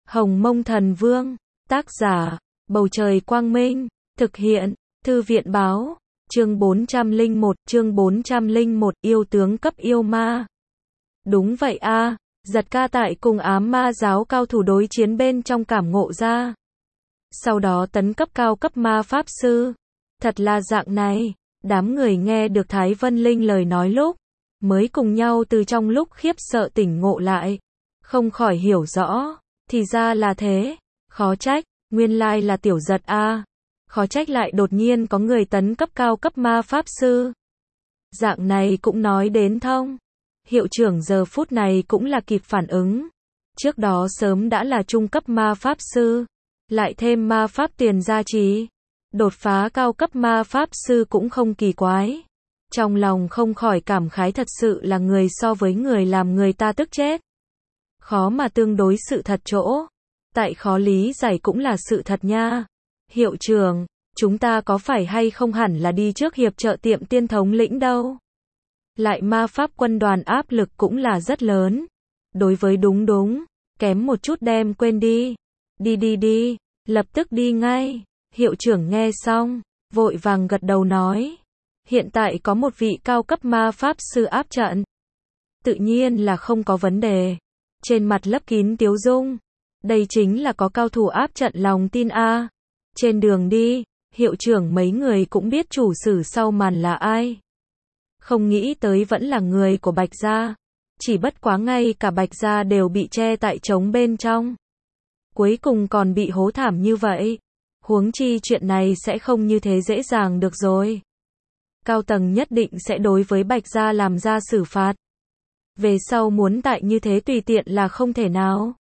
Hồng Mông Thần Vương, tác giả, Bầu Trời Quang Minh, thực hiện, Thư viện Báo, chương 401, yêu tướng cấp yêu ma. Đúng vậy a, Giật ca tại cùng ám ma giáo cao thủ đối chiến bên trong cảm ngộ ra. Sau đó tấn cấp cao cấp ma pháp sư. Thật là dạng này, đám người nghe được Thái Vân Linh lời nói lúc, mới cùng nhau từ trong lúc khiếp sợ tỉnh ngộ lại. Không khỏi hiểu rõ, thì ra là thế, khó trách, nguyên lai là tiểu giật a. Khó trách lại đột nhiên có người tấn cấp cao cấp ma pháp sư. Dạng này cũng nói đến thông. Hiệu trưởng giờ phút này cũng là kịp phản ứng. Trước đó sớm đã là trung cấp ma pháp sư, lại thêm ma pháp tiền gia trì. Đột phá cao cấp ma pháp sư cũng không kỳ quái. Trong lòng không khỏi cảm khái, thật sự là người so với người làm người ta tức chết. Khó mà tương đối sự thật chỗ. Tại khó lý giải cũng là sự thật nha. Hiệu trưởng, chúng ta có phải hay không hẳn là đi trước hiệp trợ tiệm tiên thống lĩnh đâu. Lại ma pháp quân đoàn áp lực cũng là rất lớn. Đối với đúng, kém một chút đem quên đi. Đi, lập tức đi ngay. Hiệu trưởng nghe xong, vội vàng gật đầu nói. Hiện tại có một vị cao cấp ma pháp sư áp trận. Tự nhiên là không có vấn đề. Trên mặt lấp kín tiếu dung. Đây chính là có cao thủ áp trận lòng tin a. Trên đường đi, hiệu trưởng mấy người cũng biết chủ sử sau màn là ai. Không nghĩ tới vẫn là người của Bạch Gia. Chỉ bất quá ngay cả Bạch Gia đều bị che tại trống bên trong. Cuối cùng còn bị hố thảm như vậy. Huống chi chuyện này sẽ không như thế dễ dàng được rồi. Cao tầng nhất định sẽ đối với Bạch Gia làm ra xử phạt. Về sau muốn tại như thế tùy tiện là không thể nào.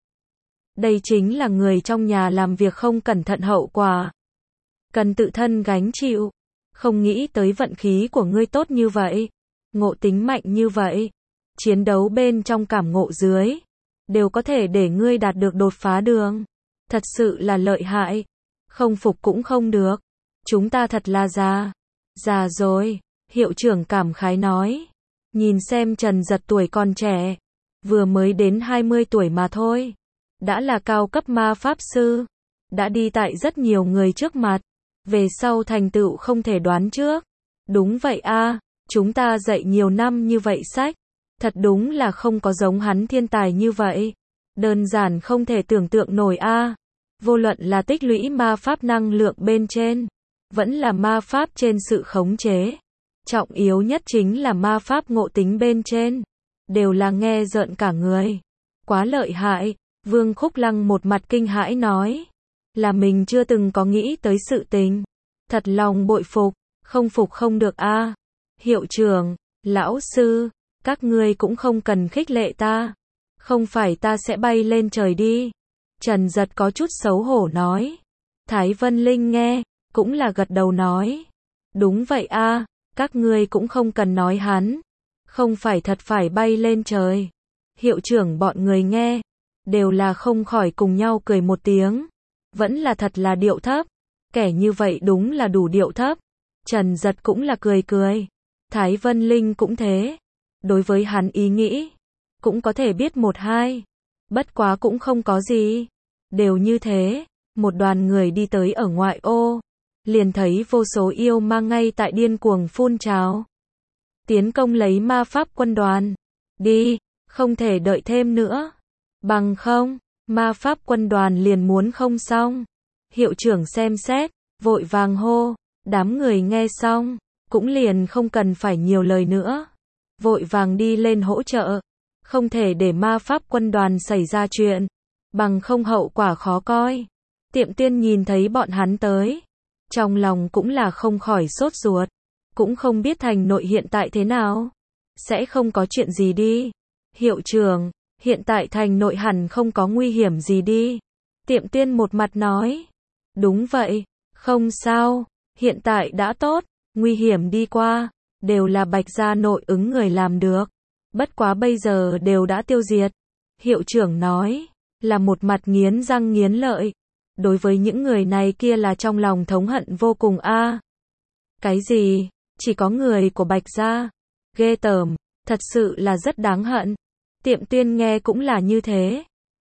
Đây chính là người trong nhà làm việc không cẩn thận hậu quả. Cần tự thân gánh chịu. Không nghĩ tới vận khí của ngươi tốt như vậy. Ngộ tính mạnh như vậy. Chiến đấu bên trong cảm ngộ dưới. Đều có thể để ngươi đạt được đột phá đường. Thật sự là lợi hại. Không phục cũng không được. Chúng ta thật là già. Già rồi. Hiệu trưởng cảm khái nói. Nhìn xem Trần Giật tuổi còn trẻ. Vừa mới đến 20 tuổi mà thôi. Đã là cao cấp ma pháp sư. Đã đi tại rất nhiều người trước mặt. Về sau thành tựu không thể đoán trước. Đúng vậy a, chúng ta dạy nhiều năm như vậy sách. Thật đúng là không có giống hắn thiên tài như vậy. Đơn giản không thể tưởng tượng nổi a. Vô luận là tích lũy ma pháp năng lượng bên trên. Vẫn là ma pháp trên sự khống chế. Trọng yếu nhất chính là ma pháp ngộ tính bên trên. Đều là nghe rợn cả người. Quá lợi hại. Vương Khúc Lăng một mặt kinh hãi nói. Là mình chưa từng có nghĩ tới sự tình. Thật lòng bội phục. Không phục không được a. Hiệu trưởng, lão sư, các ngươi cũng không cần khích lệ ta. Không phải ta sẽ bay lên trời đi. Trần Giật có chút xấu hổ nói. Thái Vân Linh nghe, cũng là gật đầu nói. Đúng vậy a, các ngươi cũng không cần nói hắn. Không phải thật phải bay lên trời. Hiệu trưởng bọn người nghe, đều là không khỏi cùng nhau cười một tiếng. Vẫn là thật là điệu thấp. Kẻ như vậy đúng là đủ điệu thấp. Trần Giật cũng là cười. Thái Vân Linh cũng thế. Đối với hắn ý nghĩ, cũng có thể biết một hai. Bất quá cũng không có gì. Đều như thế. Một đoàn người đi tới ở ngoại ô. Liền thấy vô số yêu ma ngay tại điên cuồng phun trào. Tiến công lấy ma pháp quân đoàn. Đi, không thể đợi thêm nữa. Bằng không, ma pháp quân đoàn liền muốn không xong. Hiệu trưởng xem xét, vội vàng hô. Đám người nghe xong, cũng liền không cần phải nhiều lời nữa. Vội vàng đi lên hỗ trợ. Không thể để ma pháp quân đoàn xảy ra chuyện. Bằng không hậu quả khó coi. Tiệm tiên nhìn thấy bọn hắn tới. Trong lòng cũng là không khỏi sốt ruột. Cũng không biết thành nội hiện tại thế nào. Sẽ không có chuyện gì đi. Hiệu trưởng, hiện tại thành nội hẳn không có nguy hiểm gì đi. Tiệm tiên một mặt nói. Đúng vậy, không sao. Hiện tại đã tốt. Nguy hiểm đi qua. Đều là Bạch Gia nội ứng người làm được. Bất quá bây giờ đều đã tiêu diệt. Hiệu trưởng nói. Là một mặt nghiến răng nghiến lợi. Đối với những người này kia là trong lòng thống hận vô cùng a. Cái gì? Chỉ có người của Bạch Gia. Ghê tởm. Thật sự là rất đáng hận. Tiệm tiên nghe cũng là như thế.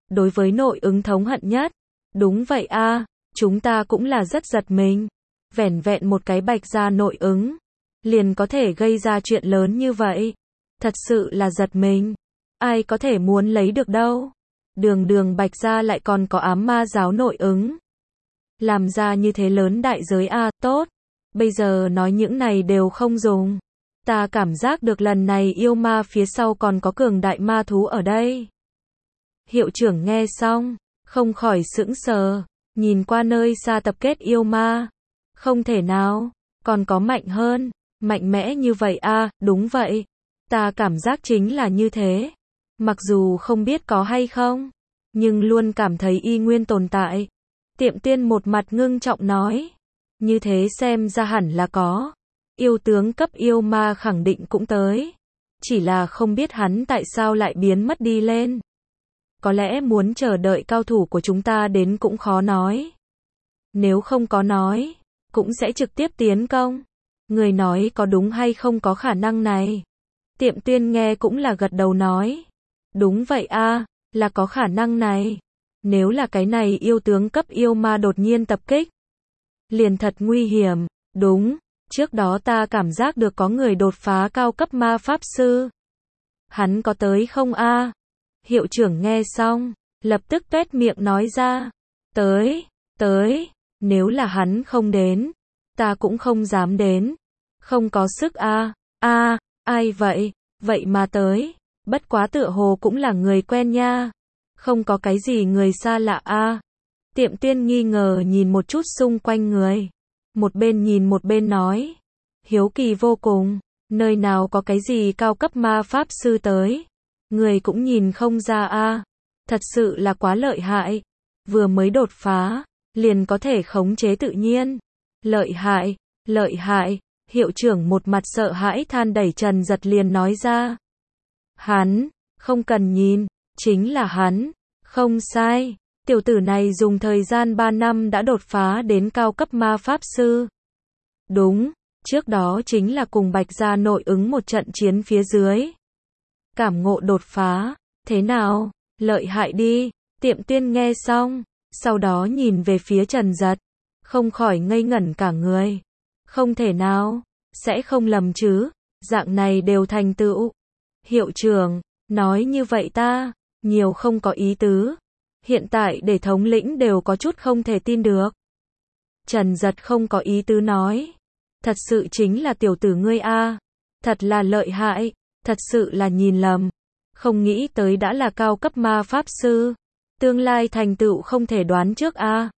đối với nội ứng thống hận nhất. Đúng vậy a, chúng ta cũng là rất giật mình. Vẻn vẹn một cái Bạch gia nội ứng, liền có thể gây ra chuyện lớn như vậy. Thật sự là giật mình. Ai có thể muốn lấy được đâu. Đường đường Bạch gia lại còn có ám ma giáo nội ứng. Làm ra như thế lớn đại giới a, tốt. Bây giờ nói những này đều không dùng. Ta cảm giác được lần này yêu ma phía sau còn có cường đại ma thú ở đây. Hiệu trưởng nghe xong, không khỏi sững sờ, nhìn qua nơi xa tập kết yêu ma. Không thể nào, còn có mạnh hơn, mạnh mẽ như vậy a, đúng vậy. Ta cảm giác chính là như thế. Mặc dù không biết có hay không, nhưng luôn cảm thấy y nguyên tồn tại. Tiệm Tiên một mặt ngưng trọng nói. Như thế xem ra hẳn là có. Yêu tướng cấp yêu ma khẳng định cũng tới. Chỉ là không biết hắn tại sao lại biến mất đi lên. Có lẽ muốn chờ đợi cao thủ của chúng ta đến cũng khó nói. Nếu không có nói, cũng sẽ trực tiếp tiến công. Người nói có đúng hay không có khả năng này. Tiệm Tiên nghe cũng là gật đầu nói. Đúng vậy a, là có khả năng này. Nếu là cái này yêu tướng cấp yêu ma đột nhiên tập kích, liền thật nguy hiểm. Đúng, trước đó ta cảm giác được có người đột phá cao cấp ma pháp sư. Hắn có tới không a? Hiệu trưởng nghe xong, lập tức tuét miệng nói ra. Tới, nếu là hắn không đến, ta cũng không dám đến. Không có sức a. Ai vậy? Vậy mà tới, bất quá tựa hồ cũng là người quen nha. Không có cái gì người xa lạ a. Tiệm Tiên nghi ngờ nhìn một chút xung quanh người. Một bên nhìn một bên nói. Hiếu kỳ vô cùng, nơi nào có cái gì cao cấp ma pháp sư tới. Người cũng nhìn không ra a. Thật sự là quá lợi hại. Vừa mới đột phá, liền có thể khống chế tự nhiên. Lợi hại. Hiệu trưởng một mặt sợ hãi than đẩy Trần Giật liền nói ra. Hắn, không cần nhìn, chính là hắn. Không sai, tiểu tử này dùng thời gian 3 năm đã đột phá đến cao cấp ma pháp sư. Đúng, trước đó chính là cùng Bạch gia nội ứng một trận chiến phía dưới. Cảm ngộ đột phá, thế nào, lợi hại đi. Tiệm Tiên nghe xong, sau đó nhìn về phía Trần Giật, không khỏi ngây ngẩn cả người. Không thể nào, sẽ không lầm chứ, dạng này đều thành tựu. Hiệu trưởng, nói như vậy ta, nhiều không có ý tứ. Hiện tại để thống lĩnh đều có chút không thể tin được. Trần Giật không có ý tứ nói. Thật sự chính là tiểu tử ngươi a. Thật là lợi hại, thật sự là nhìn lầm. Không nghĩ tới đã là cao cấp ma pháp sư. Tương lai thành tựu không thể đoán trước a.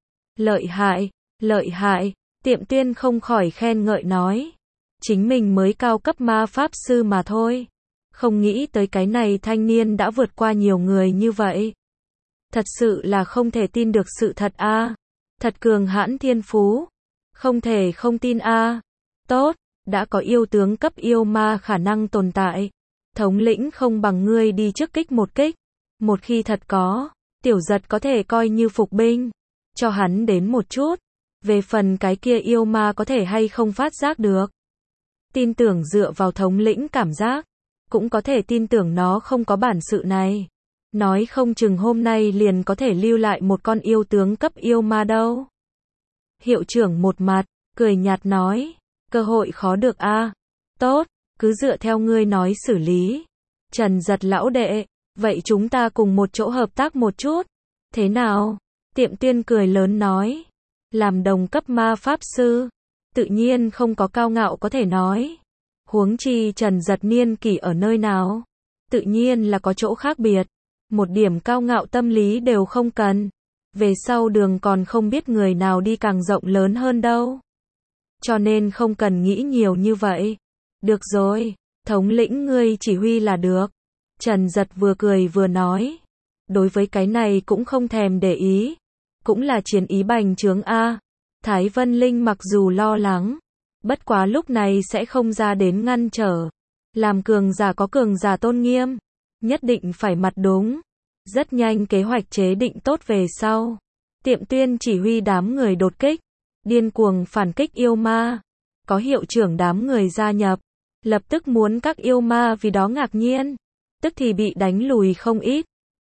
Lợi hại, Tiệm Tiên không khỏi khen ngợi nói. Chính mình mới cao cấp ma pháp sư mà thôi. Không nghĩ tới cái này thanh niên đã vượt qua nhiều người như vậy. Thật sự là không thể tin được sự thật a. Thật cường hãn thiên phú. Không thể không tin a. Tốt, đã có yêu tướng cấp yêu ma khả năng tồn tại. Thống lĩnh không bằng ngươi đi trước kích một kích. Một khi thật có, Tiểu Giật có thể coi như phục binh. Cho hắn đến một chút. Về phần cái kia yêu ma có thể hay không phát giác được. Tin tưởng dựa vào thống lĩnh cảm giác. Cũng có thể tin tưởng nó không có bản sự này. Nói không chừng hôm nay liền có thể lưu lại một con yêu tướng cấp yêu ma đâu. Hiệu trưởng một mặt, cười nhạt nói. Cơ hội khó được a. Tốt, cứ dựa theo ngươi nói xử lý. Trần Giật lão đệ, vậy chúng ta cùng một chỗ hợp tác một chút. Thế nào? Tiệm Tiên cười lớn nói. Làm đồng cấp ma pháp sư, tự nhiên không có cao ngạo có thể nói. Huống chi Trần Giật niên kỷ ở nơi nào, tự nhiên là có chỗ khác biệt. Một điểm cao ngạo tâm lý đều không cần. Về sau đường còn không biết người nào đi càng rộng lớn hơn đâu. Cho nên không cần nghĩ nhiều như vậy. Được rồi, thống lĩnh ngươi chỉ huy là được. Trần Giật vừa cười vừa nói. Đối với cái này cũng không thèm để ý. Cũng là chiến ý bành trướng a. Thái Vân Linh mặc dù lo lắng, bất quá lúc này sẽ không ra đến ngăn trở. Làm cường giả có cường giả tôn nghiêm, nhất định phải mặt đúng. Rất nhanh kế hoạch chế định tốt về sau. Tiệm Tiên chỉ huy đám người đột kích, điên cuồng phản kích yêu ma. Có hiệu trưởng đám người gia nhập, lập tức muốn các yêu ma vì đó ngạc nhiên, tức thì bị đánh lùi không ít.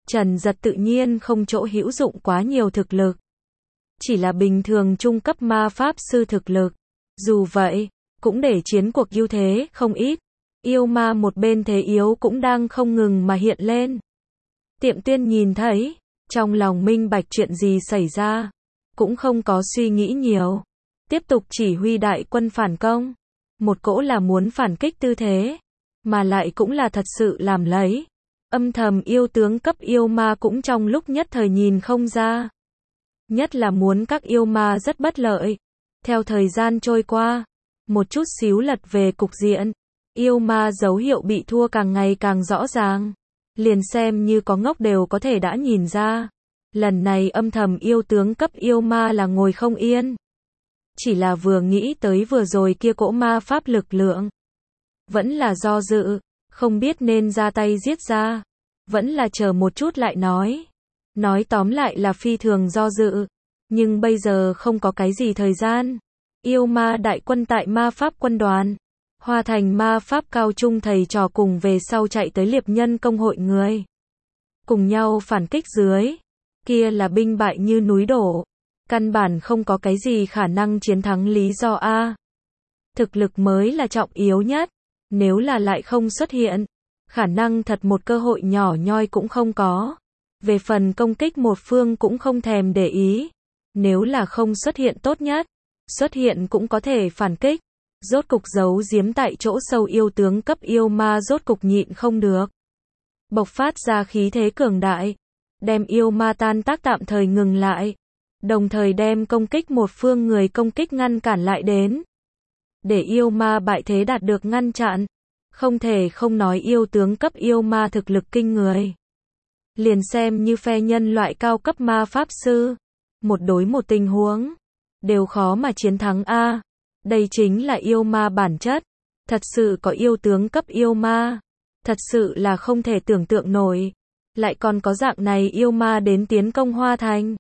Trần Giật tự nhiên không chỗ hữu dụng quá nhiều thực lực. Chỉ là bình thường trung cấp ma pháp sư thực lực. Dù vậy, cũng để chiến cuộc ưu thế không ít. Yêu ma một bên thế yếu cũng đang không ngừng mà hiện lên. Tiệm Tiên nhìn thấy, trong lòng minh bạch chuyện gì xảy ra, cũng không có suy nghĩ nhiều. Tiếp tục chỉ huy đại quân phản công. Một cỗ là muốn phản kích tư thế, mà lại cũng là thật sự làm lấy. Âm thầm yêu tướng cấp yêu ma cũng trong lúc nhất thời nhìn không ra. Nhất là muốn các yêu ma rất bất lợi. Theo thời gian trôi qua, một chút xíu lật về cục diện. Yêu ma dấu hiệu bị thua càng ngày càng rõ ràng. Liền xem như có ngốc đều có thể đã nhìn ra. Lần này âm thầm yêu tướng cấp yêu ma là ngồi không yên. Chỉ là vừa nghĩ tới vừa rồi kia cỗ ma pháp lực lượng. Vẫn là do dự, không biết nên ra tay giết ra. Vẫn là chờ một chút lại nói. Nói tóm lại là phi thường do dự. Nhưng bây giờ không có cái gì thời gian. Yêu ma đại quân tại ma pháp quân đoàn. Hoa Thành ma pháp cao trung thầy trò cùng về sau chạy tới liệp nhân công hội người. Cùng nhau phản kích dưới. Kia là binh bại như núi đổ. Căn bản không có cái gì khả năng chiến thắng lý do A. Thực lực mới là trọng yếu nhất. Nếu là lại không xuất hiện, khả năng thật một cơ hội nhỏ nhoi cũng không có. Về phần công kích một phương cũng không thèm để ý. Nếu là không xuất hiện tốt nhất, xuất hiện cũng có thể phản kích. Rốt cục giấu giếm tại chỗ sâu yêu tướng cấp yêu ma rốt cục nhịn không được. Bộc phát ra khí thế cường đại, đem yêu ma tan tác tạm thời ngừng lại. Đồng thời đem công kích một phương người công kích ngăn cản lại đến. Để yêu ma bại thế đạt được ngăn chặn. Không thể không nói yêu tướng cấp yêu ma thực lực kinh người. Liền xem như phe nhân loại cao cấp ma pháp sư. Một đối một tình huống. Đều khó mà chiến thắng A. Đây chính là yêu ma bản chất. Thật sự có yêu tướng cấp yêu ma. Thật sự là không thể tưởng tượng nổi. Lại còn có dạng này yêu ma đến tiến công Hoa Thành.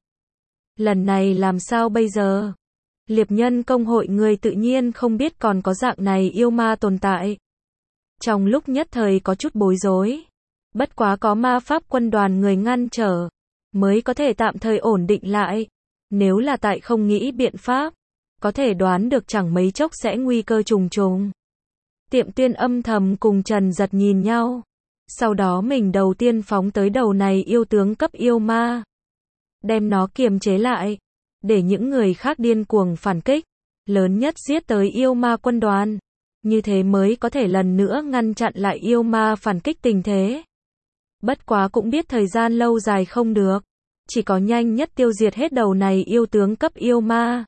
Lần này làm sao bây giờ? Liệp nhân công hội người tự nhiên không biết còn có dạng này yêu ma tồn tại. Trong lúc nhất thời có chút bối rối. Bất quá có ma pháp quân đoàn người ngăn trở. Mới có thể tạm thời ổn định lại. Nếu là tại không nghĩ biện pháp. Có thể đoán được chẳng mấy chốc sẽ nguy cơ trùng trùng. Tiệm Tiên âm thầm cùng Trần Giật nhìn nhau. Sau đó mình đầu tiên phóng tới đầu này yêu tướng cấp yêu ma. Đem nó kiềm chế lại. Để những người khác điên cuồng phản kích. Lớn nhất giết tới yêu ma quân đoàn. Như thế mới có thể lần nữa ngăn chặn lại yêu ma phản kích tình thế. Bất quá cũng biết thời gian lâu dài không được. Chỉ có nhanh nhất tiêu diệt hết đầu này yêu tướng cấp yêu ma.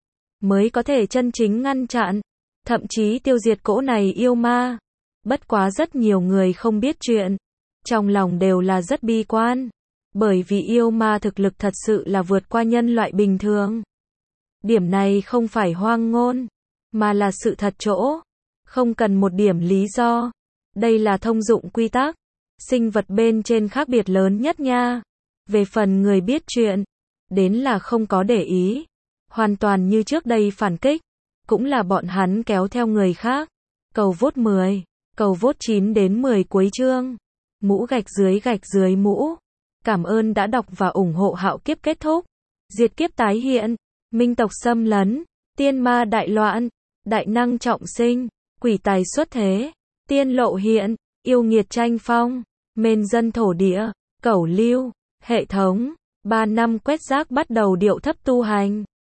Mới có thể chân chính ngăn chặn. Thậm chí tiêu diệt cỗ này yêu ma. Bất quá rất nhiều người không biết chuyện. Trong lòng đều là rất bi quan. Bởi vì yêu ma thực lực thật sự là vượt qua nhân loại bình thường. Điểm này không phải hoang ngôn. Mà là sự thật chỗ. Không cần một điểm lý do. Đây là thông dụng quy tắc. Sinh vật bên trên khác biệt lớn nhất nha. Về phần người biết chuyện. Đến là không có để ý. Hoàn toàn như trước đây phản kích. Cũng là bọn hắn kéo theo người khác. Cầu vote 10. Cầu vote 9 đến 10 cuối chương. Mũ gạch dưới mũ. Cảm ơn đã đọc và ủng hộ Hạo Kiếp kết thúc. Diệt kiếp tái hiện. Minh tộc xâm lấn. Tiên ma đại loạn. Đại năng trọng sinh. Quỷ tài xuất thế. Tiên lộ hiện. Yêu nghiệt tranh phong. Mên dân thổ địa. Cẩu lưu. Hệ thống. 3 năm quét rác bắt đầu điệu thấp tu hành.